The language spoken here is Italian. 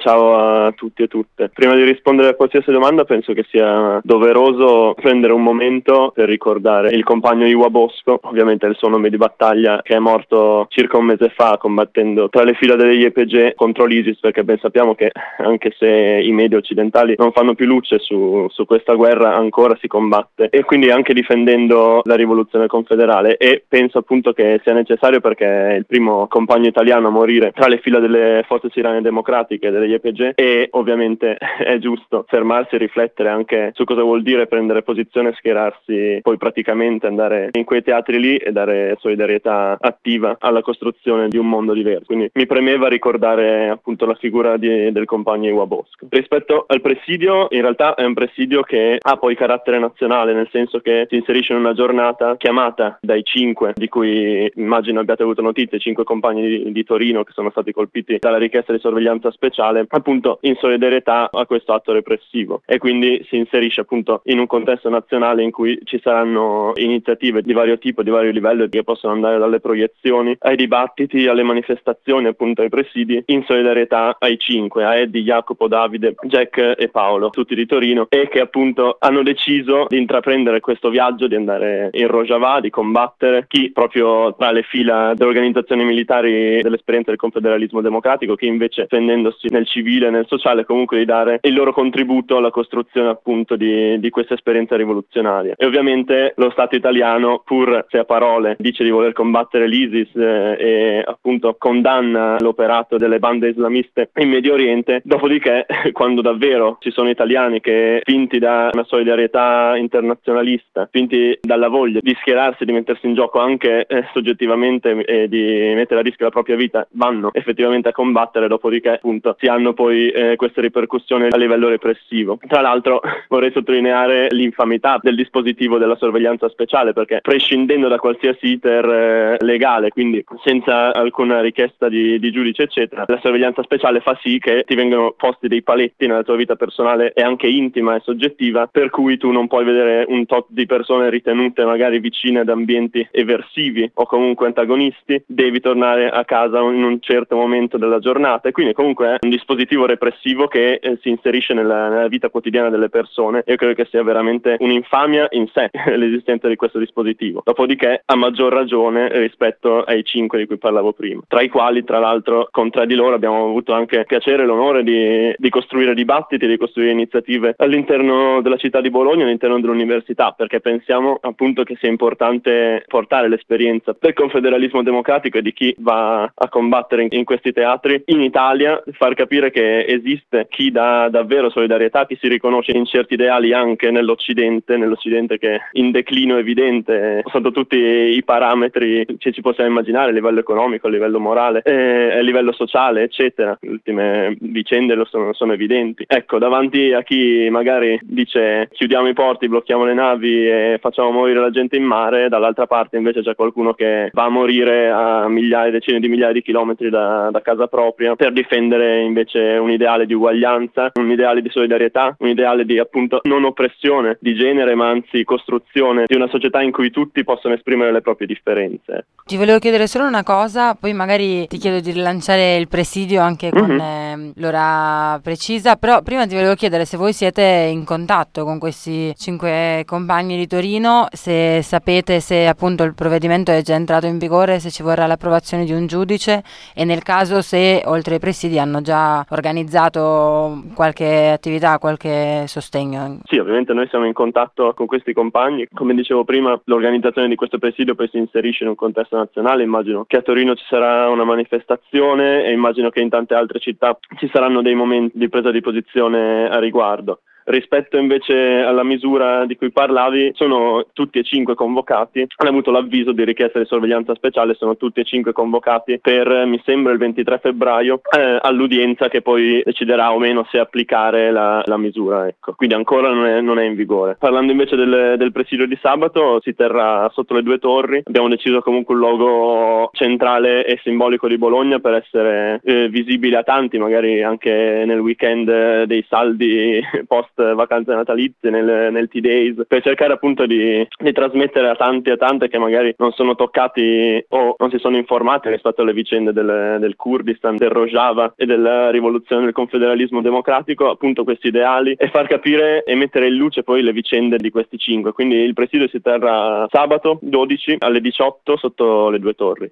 ciao a tutti e tutte. Prima di rispondere a qualsiasi domanda penso che sia doveroso prendere un momento per ricordare il compagno Iwa Bosco, ovviamente il suo nome di battaglia, che è morto circa un mese fa combattendo tra le fila delle YPG contro l'ISIS, perché ben sappiamo che anche se i media occidentali non fanno più luce su questa guerra, ancora si combatte, e quindi anche difendendo la rivoluzione confederale, e penso appunto che sia necessario perché è il primo compagno italiano a morire tra le fila delle forze siriane democratiche, delle YPG, e ovviamente è giusto fermarsi e riflettere anche su cosa vuol dire prendere posizione e schierarsi, poi praticamente andare in quei teatri lì e dare solidarietà attiva alla costruzione di un mondo diverso. Quindi mi premeva ricordare appunto la figura del compagno Iwa Bosco. Rispetto al presidio, in realtà è un presidio che ha poi carattere nazionale, nel senso che si inserisce in una giornata chiamata dai 5, di cui immagino abbiate avuto notizie, 5 compagni di Torino che sono stati colpiti dalla richiesta di sorveglianza speciale, appunto in solidarietà a questo atto repressivo, e quindi si inserisce appunto in un contesto nazionale in cui ci saranno iniziative di vario tipo, di vario livello, che possono andare dalle proiezioni ai dibattiti, alle manifestazioni, appunto ai presidi, in solidarietà ai 5, a Eddie, Jacopo, Davide, Jack e Paolo, tutti di Torino, e che appunto hanno deciso di intraprendere questo viaggio, di andare in Rojava, di combattere, chi proprio tra le fila delle organizzazioni militari dell'esperienza del confederalismo democratico, chi invece spendendosi nel civile e nel sociale, comunque di dare il loro contributo alla costruzione appunto di questa esperienza rivoluzionaria. E ovviamente lo Stato italiano, pur se a parole dice di voler combattere l'ISIS e appunto condanna l'operato delle bande islamiste in Medio Oriente, dopodiché quando davvero ci sono italiani che, spinti da una solidarietà internazionalista, spinti dalla voglia di schierarsi, di mettersi in gioco anche soggettivamente e di mettere a rischio la propria vita, vanno effettivamente a combattere, dopodiché appunto si hanno poi queste ripercussioni a livello repressivo. Tra l'altro vorrei sottolineare l'infamità del dispositivo della sorveglianza speciale, perché prescindendo da qualsiasi iter legale, quindi senza alcuna richiesta di giudice eccetera, la sorveglianza speciale fa sì che ti vengono posti dei paletti nella tua vita personale e anche intima e soggettiva, per cui tu non puoi vedere un tot di persone ritenute magari vicine ad ambienti eversivi o comunque antagonisti, devi tornare a casa in un certo momento della giornata, e quindi comunque è un dispositivo repressivo che si inserisce nella vita quotidiana delle persone. Io credo che sia veramente un'infamia in sé l'esistenza di questo dispositivo, dopodiché a maggior ragione rispetto ai 5 di cui parlavo prima, tra i quali tra l'altro con 3 di loro abbiamo avuto anche piacere e l'onore di costruire dibattiti, di costruire iniziative all'interno della città di Bologna, all'interno dell'università, perché pensiamo appunto che sia importante portare l'esperienza del confederalismo democratico e di chi va a combattere in questi teatri in Italia, far capire che esiste chi dà davvero solidarietà, chi si riconosce in certi ideali anche nell'Occidente che è in declino evidente sotto tutti i parametri che ci possiamo immaginare, a livello economico, a livello morale, a livello sociale eccetera. Le ultime vicende sono evidenti. Ecco, davanti a chi magari dice chiudiamo i porti, blocchiamo le navi e facciamo morire la gente in mare, dall'altra parte invece c'è qualcuno che va a morire a decine di migliaia di chilometri da casa propria per difendere invece un ideale di uguaglianza, un ideale di solidarietà, un ideale di appunto non oppressione di genere, ma anzi costruzione di una società in cui tutti possono esprimere le proprie differenze. Ti volevo chiedere solo una cosa, poi magari ti chiedo di rilanciare il presidio anche con l'ora precisa, però prima ti volevo chiedere se voi siete in contatto con questi 5 compagni di Torino, se sapete se appunto il provvedimento è già entrato in vigore, se ci vorrà l'approvazione di un giudice, e nel caso se oltre ai presidi hanno già organizzato qualche attività, qualche sostegno. Sì, ovviamente noi siamo in contatto con questi compagni. Come dicevo prima, l'organizzazione di questo presidio poi si inserisce in un contesto nazionale. Immagino che a Torino ci sarà una manifestazione e immagino che in tante altre città ci saranno dei momenti di presa di posizione a riguardo. Rispetto invece alla misura di cui parlavi, sono tutti e 5 convocati, hanno avuto l'avviso di richiesta di sorveglianza speciale, sono tutti e 5 convocati per, mi sembra, il 23 febbraio all'udienza che poi deciderà o meno se applicare la misura. Ecco. Quindi ancora non è in vigore. Parlando invece del presidio di sabato, si terrà sotto le 2 torri, abbiamo deciso comunque un logo centrale e simbolico di Bologna per essere visibile a tanti, magari anche nel weekend dei saldi post post vacanze natalizie, nel T-Days, per cercare appunto di trasmettere a tanti e tante che magari non sono toccati o non si sono informati rispetto alle vicende del Kurdistan, del Rojava e della rivoluzione del confederalismo democratico, appunto questi ideali, e far capire e mettere in luce poi le vicende di questi 5. Quindi il presidio si terrà sabato 12 alle 18 sotto le 2 torri.